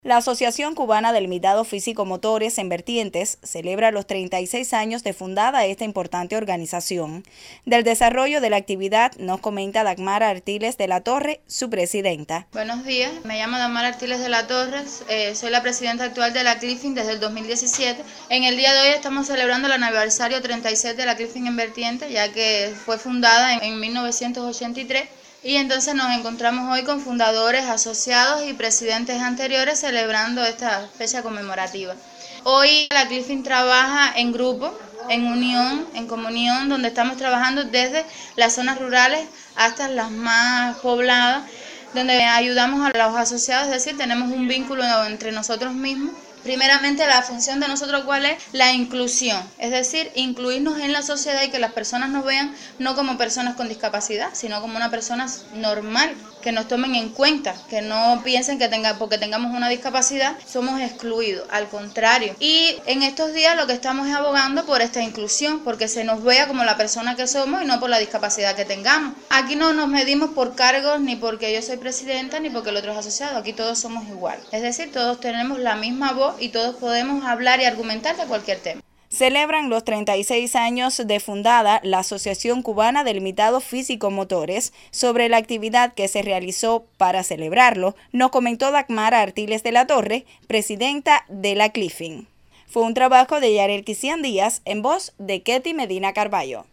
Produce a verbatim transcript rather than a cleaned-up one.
La Asociación Cubana de Limitados Físico-Motores en Vertientes celebra los treinta y seis años de fundada esta importante organización. Del desarrollo de la actividad nos comenta Dagmara Artiles de la Torre, su presidenta. Buenos días, me llamo Dagmara Artiles de la Torre, eh, soy la presidenta actual de la Cliffing desde el dos mil diecisiete. En el día de hoy estamos celebrando el aniversario treinta y seis de la Cliffing en Vertientes, ya que fue fundada en, en mil novecientos ochenta y tres. Y entonces nos encontramos hoy con fundadores, asociados y presidentes anteriores celebrando esta fecha conmemorativa. Hoy la Cliffing trabaja en grupo, en unión, en comunión, donde estamos trabajando desde las zonas rurales hasta las más pobladas, donde ayudamos a los asociados, es decir, tenemos un vínculo entre nosotros mismos. Primeramente, la función de nosotros, ¿cuál es? La inclusión, es decir, incluirnos en la sociedad y que las personas nos vean no como personas con discapacidad, sino como una persona normal, que nos tomen en cuenta, que no piensen que tenga, porque tengamos una discapacidad somos excluidos, al contrario. Y en estos días lo que estamos es abogando por esta inclusión, porque se nos vea como la persona que somos y no por la discapacidad que tengamos. Aquí no nos medimos por cargos, ni porque yo soy presidenta, ni porque el otro es asociado, aquí todos somos iguales. Es decir, todos tenemos la misma voz y todos podemos hablar y argumentar de cualquier tema. Celebran los treinta y seis años de fundada la Asociación Cubana de Limitados Físico-Motores. Sobre la actividad que se realizó para celebrarlo, nos comentó Dagmara Artiles de la Torre, presidenta de la Cliffing. Fue un trabajo de Yarel Kisian Díaz en voz de Ketty Medina Carballo.